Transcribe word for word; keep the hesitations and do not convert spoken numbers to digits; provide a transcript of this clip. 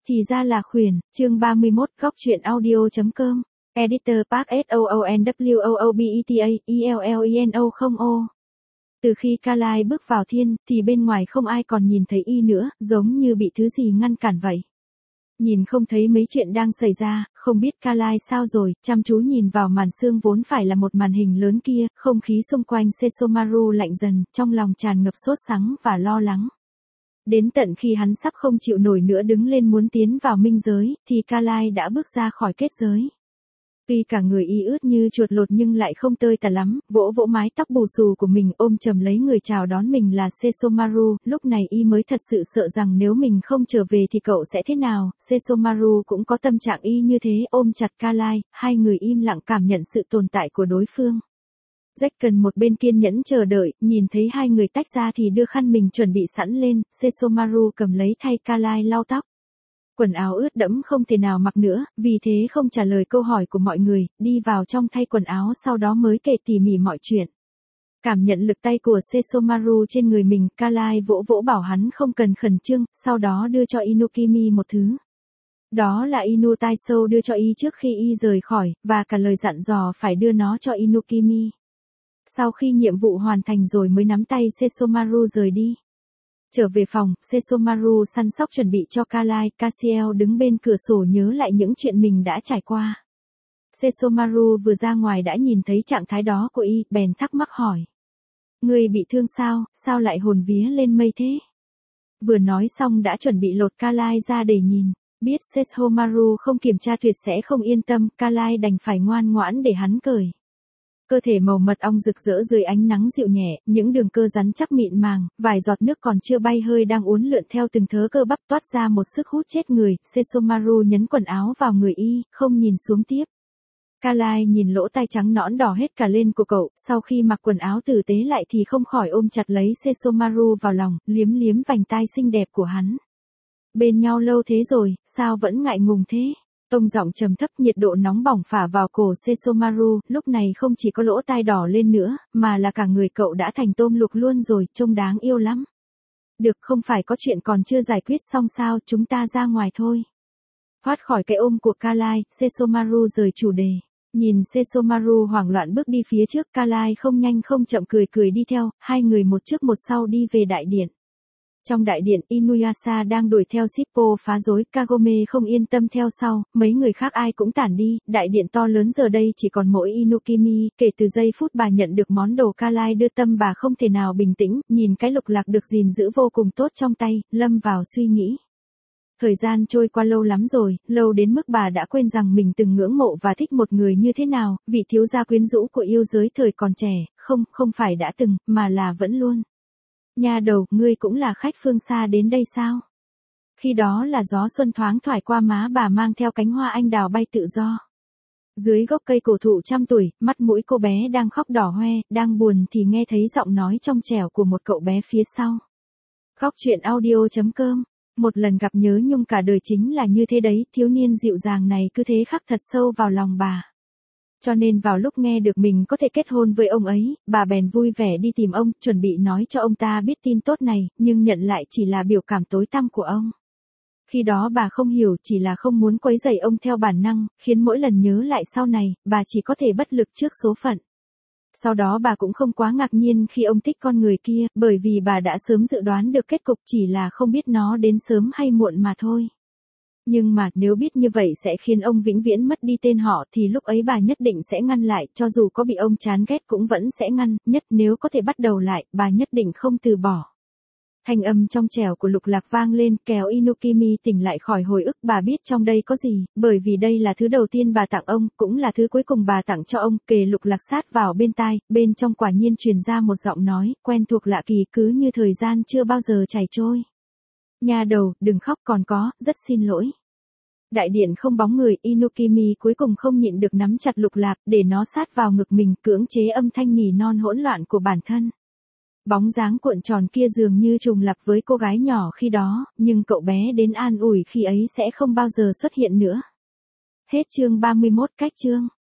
Thì ra là khuyển, chương ba mươi mốt, góc truyện audio.com, editor Park S O O N W O O B E T A, E L L E N O không O. Từ khi Carlisle bước vào thiên, thì bên ngoài không ai còn nhìn thấy y nữa, giống như bị thứ gì ngăn cản vậy. Nhìn không thấy mấy chuyện đang xảy ra, không biết Carlisle sao rồi, chăm chú nhìn vào màn sương vốn phải là một màn hình lớn kia, không khí xung quanh Sesomaru lạnh dần, trong lòng tràn ngập sốt sắng và lo lắng. Đến tận khi hắn sắp không chịu nổi nữa đứng lên muốn tiến vào minh giới, thì Carlisle đã bước ra khỏi kết giới. Tuy cả người y ướt như chuột lột nhưng lại không tơi tả lắm, vỗ vỗ mái tóc bù xù của mình ôm chầm lấy người chào đón mình là Sesomaru, lúc này y mới thật sự sợ rằng nếu mình không trở về thì cậu sẽ thế nào. Sesomaru cũng có tâm trạng y như thế, ôm chặt Carlisle, hai người im lặng cảm nhận sự tồn tại của đối phương. Jack cần một bên kiên nhẫn chờ đợi, nhìn thấy hai người tách ra thì đưa khăn mình chuẩn bị sẵn lên, Sesomaru cầm lấy thay Carlisle lau tóc. Quần áo ướt đẫm không thể nào mặc nữa, vì thế không trả lời câu hỏi của mọi người, đi vào trong thay quần áo sau đó mới kể tỉ mỉ mọi chuyện. Cảm nhận lực tay của Sesomaru trên người mình, Carlisle vỗ vỗ bảo hắn không cần khẩn trương, sau đó đưa cho Inukimi một thứ. Đó là Inu Taisho đưa cho y trước khi y rời khỏi, và cả lời dặn dò phải đưa nó cho Inukimi. Sau khi nhiệm vụ hoàn thành rồi mới nắm tay Sesomaru rời đi. Trở về phòng, Sesomaru săn sóc chuẩn bị cho Carlisle, Cassiel đứng bên cửa sổ nhớ lại những chuyện mình đã trải qua. Sesomaru vừa ra ngoài đã nhìn thấy trạng thái đó của y, bèn thắc mắc hỏi. Người bị thương sao, sao lại hồn vía lên mây thế? Vừa nói xong đã chuẩn bị lột Carlisle ra để nhìn. Biết Sesomaru không kiểm tra tuyệt sẽ không yên tâm, Carlisle đành phải ngoan ngoãn để hắn cởi. Cơ thể màu mật ong rực rỡ dưới ánh nắng dịu nhẹ, những đường cơ rắn chắc mịn màng, vài giọt nước còn chưa bay hơi đang uốn lượn theo từng thớ cơ bắp toát ra một sức hút chết người. Sesomaru nhấn quần áo vào người y, không nhìn xuống tiếp. Carlisle nhìn lỗ tai trắng nõn đỏ hết cả lên của cậu, sau khi mặc quần áo tử tế lại thì không khỏi ôm chặt lấy Sesomaru vào lòng, liếm liếm vành tai xinh đẹp của hắn. Bên nhau lâu thế rồi, sao vẫn ngại ngùng thế? Tông giọng trầm thấp, nhiệt độ nóng bỏng phả vào cổ Sesomaru, lúc này không chỉ có lỗ tai đỏ lên nữa, mà là cả người cậu đã thành tôm luộc luôn rồi, trông đáng yêu lắm. Được, không phải có chuyện còn chưa giải quyết xong sao, chúng ta ra ngoài thôi. Thoát khỏi cái ôm của Carlisle, Sesomaru rời chủ đề. Nhìn Sesomaru hoảng loạn bước đi phía trước, Carlisle không nhanh không chậm cười cười đi theo, hai người một trước một sau đi về đại điện. Trong đại điện, Inuyasha đang đuổi theo Shippo phá rối, Kagome không yên tâm theo sau, mấy người khác ai cũng tản đi, đại điện to lớn giờ đây chỉ còn mỗi Inukimi, kể từ giây phút bà nhận được món đồ Carlisle đưa tâm bà không thể nào bình tĩnh, nhìn cái lục lạc được gìn giữ vô cùng tốt trong tay, lâm vào suy nghĩ. Thời gian trôi qua lâu lắm rồi, lâu đến mức bà đã quên rằng mình từng ngưỡng mộ và thích một người như thế nào, vị thiếu gia quyến rũ của yêu giới thời còn trẻ, không, không phải đã từng, mà là vẫn luôn. Nha đầu, ngươi cũng là khách phương xa đến đây sao? Khi đó là gió xuân thoáng thoải qua má bà mang theo cánh hoa anh đào bay tự do. Dưới gốc cây cổ thụ trăm tuổi, mắt mũi cô bé đang khóc đỏ hoe, đang buồn thì nghe thấy giọng nói trong trẻo của một cậu bé phía sau. Góc truyện audio.com. Một lần gặp nhớ nhung cả đời chính là như thế đấy, thiếu niên dịu dàng này cứ thế khắc thật sâu vào lòng bà. Cho nên vào lúc nghe được mình có thể kết hôn với ông ấy, bà bèn vui vẻ đi tìm ông, chuẩn bị nói cho ông ta biết tin tốt này, nhưng nhận lại chỉ là biểu cảm tối tăm của ông. Khi đó bà không hiểu, chỉ là không muốn quấy rầy ông theo bản năng, khiến mỗi lần nhớ lại sau này, bà chỉ có thể bất lực trước số phận. Sau đó bà cũng không quá ngạc nhiên khi ông thích con người kia, bởi vì bà đã sớm dự đoán được kết cục, chỉ là không biết nó đến sớm hay muộn mà thôi. Nhưng mà nếu biết như vậy sẽ khiến ông vĩnh viễn mất đi tên họ thì lúc ấy bà nhất định sẽ ngăn lại, cho dù có bị ông chán ghét cũng vẫn sẽ ngăn, nhất nếu có thể bắt đầu lại, bà nhất định không từ bỏ. Thanh âm trong trẻo của lục lạc vang lên, kéo Inukimi tỉnh lại khỏi hồi ức. Bà biết trong đây có gì, bởi vì đây là thứ đầu tiên bà tặng ông, cũng là thứ cuối cùng bà tặng cho ông. Kề lục lạc sát vào bên tai, bên trong quả nhiên truyền ra một giọng nói, quen thuộc lạ kỳ, cứ như thời gian chưa bao giờ chảy trôi. Nha đầu, đừng khóc, còn có, rất xin lỗi. Đại điện không bóng người, Inukimi cuối cùng không nhịn được nắm chặt lục lạc, để nó sát vào ngực mình, cưỡng chế âm thanh nỉ non hỗn loạn của bản thân. Bóng dáng cuộn tròn kia dường như trùng lặp với cô gái nhỏ khi đó, nhưng cậu bé đến an ủi khi ấy sẽ không bao giờ xuất hiện nữa. Hết chương ba mươi mốt, cách chương.